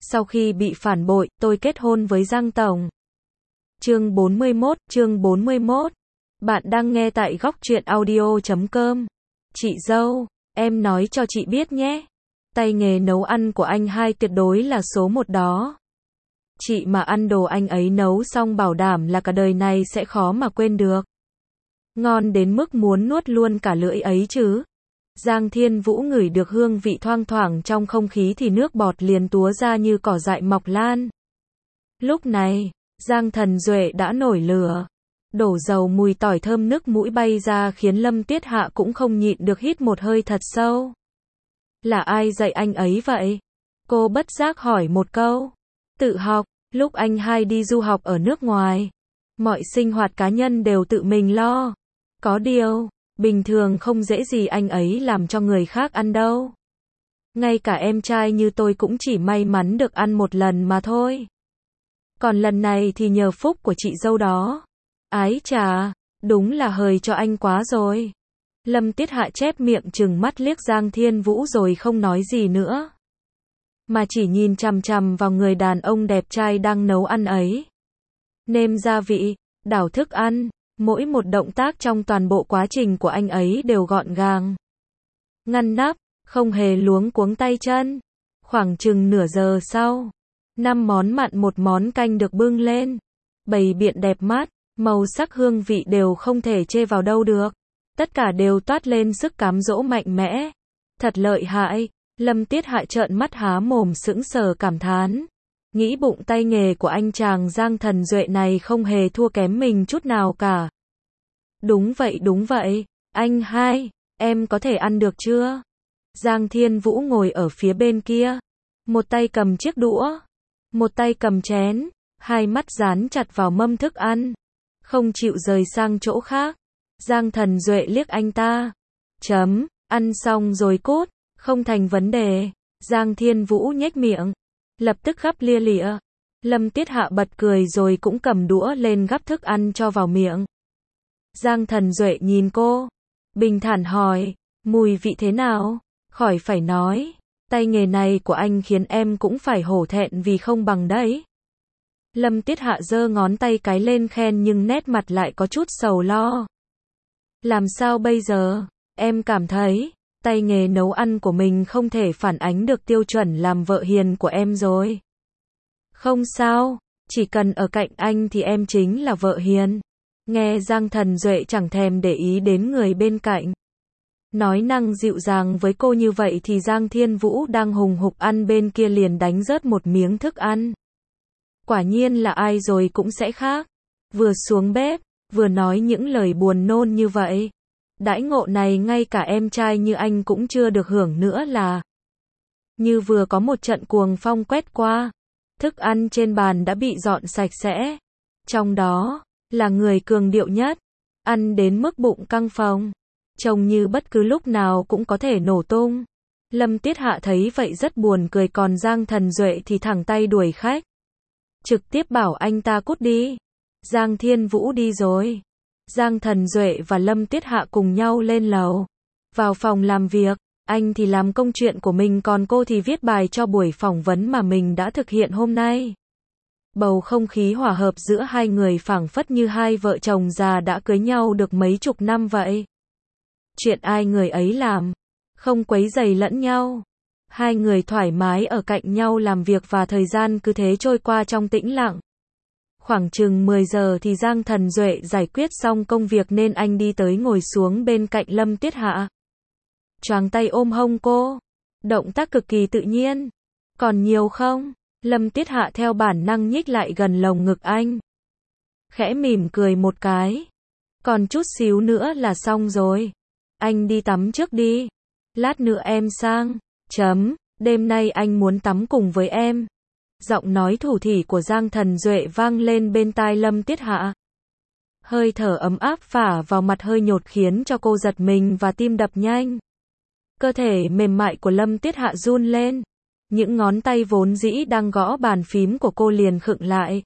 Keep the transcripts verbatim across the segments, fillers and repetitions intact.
Sau khi bị phản bội, tôi kết hôn với Giang Tổng. Chương bốn mươi mốt, chương bốn mươi mốt. Bạn đang nghe tại góc truyện audio chấm com. Chị dâu, em nói cho chị biết nhé. Tay nghề nấu ăn của anh hai tuyệt đối là số một đó. Chị mà ăn đồ anh ấy nấu xong bảo đảm là cả đời này sẽ khó mà quên được. Ngon đến mức muốn nuốt luôn cả lưỡi ấy chứ. Giang Thiên Vũ ngửi được hương vị thoang thoảng trong không khí thì nước bọt liền túa ra như cỏ dại mọc lan. Lúc này, Giang Thần Duệ đã nổi lửa. Đổ dầu mùi tỏi thơm nước mũi bay ra khiến Lâm Tiết Hạ cũng không nhịn được hít một hơi thật sâu. Là ai dạy anh ấy vậy? Cô bất giác hỏi một câu. Tự học, lúc anh hai đi du học ở nước ngoài. Mọi sinh hoạt cá nhân đều tự mình lo. Có điều, bình thường không dễ gì anh ấy làm cho người khác ăn đâu. Ngay cả em trai như tôi cũng chỉ may mắn được ăn một lần mà thôi. Còn lần này thì nhờ phúc của chị dâu đó. Ái chà, đúng là hời cho anh quá rồi. Lâm Tiết Hạ chép miệng trừng mắt liếc Giang Thiên Vũ rồi không nói gì nữa. Mà chỉ nhìn chằm chằm vào người đàn ông đẹp trai đang nấu ăn ấy. Nêm gia vị, đảo thức ăn, mỗi một động tác trong toàn bộ quá trình của anh ấy đều gọn gàng. Ngăn nắp, không hề luống cuống tay chân. Khoảng chừng nửa giờ sau, năm món mặn một món canh được bưng lên. Bày biện đẹp mắt, màu sắc hương vị đều không thể chê vào đâu được. Tất cả đều toát lên sức cám dỗ mạnh mẽ. Thật lợi hại. Lâm Tiết Hạ trợn mắt há mồm sững sờ cảm thán. Nghĩ bụng tay nghề của anh chàng Giang Thần Duệ này không hề thua kém mình chút nào cả. Đúng vậy đúng vậy, anh hai, em có thể ăn được chưa? Giang Thiên Vũ ngồi ở phía bên kia. Một tay cầm chiếc đũa, một tay cầm chén, hai mắt dán chặt vào mâm thức ăn. Không chịu rời sang chỗ khác. Giang Thần Duệ liếc anh ta. Chấm, ăn xong rồi cút, không thành vấn đề. Giang Thiên Vũ nhếch miệng. Lập tức gắp lia lịa. Lâm Tiết Hạ bật cười rồi cũng cầm đũa lên gắp thức ăn cho vào miệng. Giang Thần Duệ nhìn cô. Bình thản hỏi. Mùi vị thế nào? Khỏi phải nói. Tay nghề này của anh khiến em cũng phải hổ thẹn vì không bằng đấy. Lâm Tiết Hạ giơ ngón tay cái lên khen nhưng nét mặt lại có chút sầu lo. Làm sao bây giờ? Em cảm thấy tay nghề nấu ăn của mình không thể phản ánh được tiêu chuẩn làm vợ hiền của em rồi. Không sao, chỉ cần ở cạnh anh thì em chính là vợ hiền. Nghe Giang Thần Duệ chẳng thèm để ý đến người bên cạnh. Nói năng dịu dàng với cô như vậy thì Giang Thiên Vũ đang hùng hục ăn bên kia liền đánh rớt một miếng thức ăn. Quả nhiên là ai rồi cũng sẽ khác. Vừa xuống bếp, vừa nói những lời buồn nôn như vậy. Đãi ngộ này ngay cả em trai như anh cũng chưa được hưởng nữa là. Như vừa có một trận cuồng phong quét qua. Thức ăn trên bàn đã bị dọn sạch sẽ. Trong đó, là người cường điệu nhất. Ăn đến mức bụng căng phồng. Trông như bất cứ lúc nào cũng có thể nổ tung. Lâm Tiết Hạ thấy vậy rất buồn cười còn Giang Thần Duệ thì thẳng tay đuổi khách. Trực tiếp bảo anh ta cút đi. Giang Thiên Vũ đi rồi. Giang Thần Duệ và Lâm Tiết Hạ cùng nhau lên lầu. Vào phòng làm việc, anh thì làm công chuyện của mình còn cô thì viết bài cho buổi phỏng vấn mà mình đã thực hiện hôm nay. Bầu không khí hòa hợp giữa hai người phảng phất như hai vợ chồng già đã cưới nhau được mấy chục năm vậy. Chuyện ai người ấy làm, không quấy rầy lẫn nhau. Hai người thoải mái ở cạnh nhau làm việc và thời gian cứ thế trôi qua trong tĩnh lặng. Khoảng chừng mười giờ thì Giang Thần Duệ giải quyết xong công việc nên anh đi tới ngồi xuống bên cạnh Lâm Tiết Hạ. Choàng tay ôm hông cô. Động tác cực kỳ tự nhiên. Còn nhiều không? Lâm Tiết Hạ theo bản năng nhích lại gần lồng ngực anh. Khẽ mỉm cười một cái. Còn chút xíu nữa là xong rồi. Anh đi tắm trước đi. Lát nữa em sang. Chấm, đêm nay anh muốn tắm cùng với em. Giọng nói thủ thỉ của Giang Thần Duệ vang lên bên tai Lâm Tiết Hạ. Hơi thở ấm áp phả vào mặt hơi nhột khiến cho cô giật mình và tim đập nhanh. Cơ thể mềm mại của Lâm Tiết Hạ run lên. Những ngón tay vốn dĩ đang gõ bàn phím của cô liền khựng lại.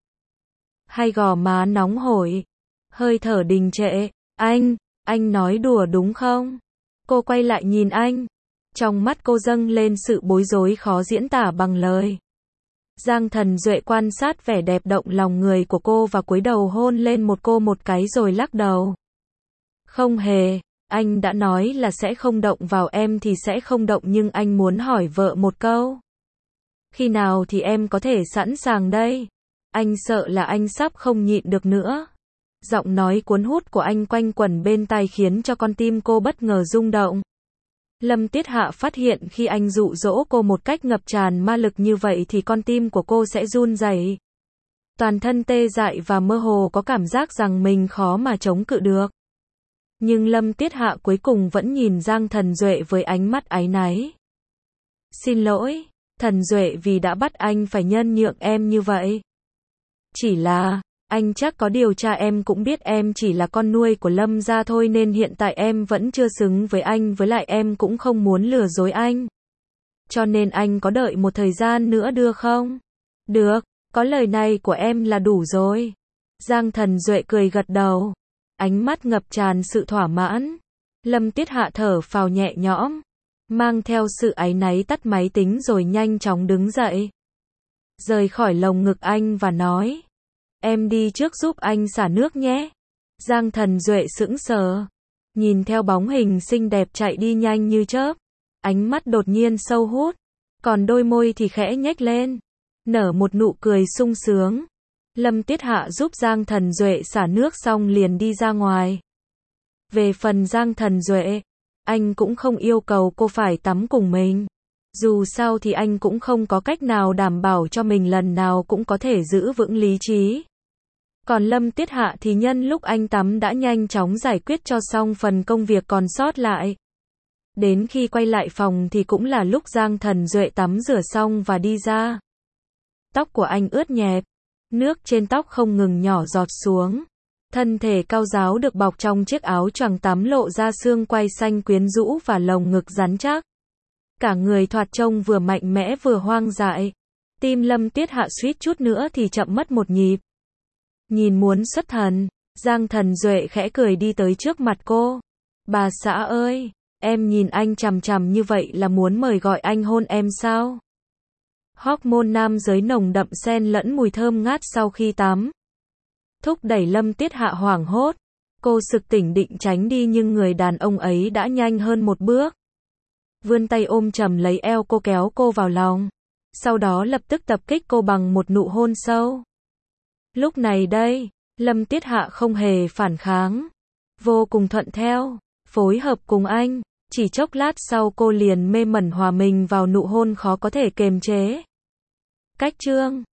Hai gò má nóng hổi. Hơi thở đình trệ. Anh, anh nói đùa đúng không? Cô quay lại nhìn anh. Trong mắt cô dâng lên sự bối rối khó diễn tả bằng lời. Giang Thần Duệ quan sát vẻ đẹp động lòng người của cô và cúi đầu hôn lên một cô một cái rồi lắc đầu. Không hề, anh đã nói là sẽ không động vào em thì sẽ không động, nhưng anh muốn hỏi vợ một câu. Khi nào thì em có thể sẵn sàng đây? Anh sợ là anh sắp không nhịn được nữa. Giọng nói cuốn hút của anh quanh quẩn bên tai khiến cho con tim cô bất ngờ rung động. Lâm Tiết Hạ phát hiện khi anh dụ dỗ cô một cách ngập tràn ma lực như vậy thì con tim của cô sẽ run rẩy. Toàn thân tê dại và mơ hồ có cảm giác rằng mình khó mà chống cự được. Nhưng Lâm Tiết Hạ cuối cùng vẫn nhìn Giang Thần Duệ với ánh mắt áy náy. Xin lỗi, Thần Duệ, vì đã bắt anh phải nhân nhượng em như vậy. Chỉ là, anh chắc có điều tra em cũng biết em chỉ là con nuôi của Lâm gia thôi, nên hiện tại em vẫn chưa xứng với anh, với lại em cũng không muốn lừa dối anh. Cho nên anh có đợi một thời gian nữa được không? Được, có lời này của em là đủ rồi. Giang Thần Duệ cười gật đầu, ánh mắt ngập tràn sự thỏa mãn. Lâm Tiết Hạ thở phào nhẹ nhõm, mang theo sự áy náy tắt máy tính rồi nhanh chóng đứng dậy. Rời khỏi lồng ngực anh và nói. Em đi trước giúp anh xả nước nhé. Giang Thần Duệ sững sờ, nhìn theo bóng hình xinh đẹp chạy đi nhanh như chớp. Ánh mắt đột nhiên sâu hút, còn đôi môi thì khẽ nhếch lên, nở một nụ cười sung sướng. Lâm Tiết Hạ giúp Giang Thần Duệ xả nước xong liền đi ra ngoài. Về phần Giang Thần Duệ, anh cũng không yêu cầu cô phải tắm cùng mình. Dù sao thì anh cũng không có cách nào đảm bảo cho mình lần nào cũng có thể giữ vững lý trí. Còn Lâm Tiết Hạ thì nhân lúc anh tắm đã nhanh chóng giải quyết cho xong phần công việc còn sót lại. Đến khi quay lại phòng thì cũng là lúc Giang Thần Duệ tắm rửa xong và đi ra. Tóc của anh ướt nhẹp, nước trên tóc không ngừng nhỏ giọt xuống. Thân thể cao ráo được bọc trong chiếc áo choàng tắm lộ ra xương quai xanh quyến rũ và lồng ngực rắn chắc. Cả người thoạt trông vừa mạnh mẽ vừa hoang dại. Tim Lâm Tiết Hạ suýt chút nữa thì chậm mất một nhịp. Nhìn muốn xuất thần, Giang Thần Duệ khẽ cười đi tới trước mặt cô. Bà xã ơi, em nhìn anh chằm chằm như vậy là muốn mời gọi anh hôn em sao? Hormone nam giới nồng đậm xen lẫn mùi thơm ngát sau khi tắm. Thúc đẩy Lâm Tiết Hạ hoảng hốt. Cô sực tỉnh định tránh đi nhưng người đàn ông ấy đã nhanh hơn một bước. Vươn tay ôm chầm lấy eo cô, kéo cô vào lòng. Sau đó lập tức tập kích cô bằng một nụ hôn sâu. Lúc này đây, Lâm Tiết Hạ không hề phản kháng. Vô cùng thuận theo, phối hợp cùng anh. Chỉ chốc lát sau cô liền mê mẩn hòa mình vào nụ hôn khó có thể kềm chế. Cách chương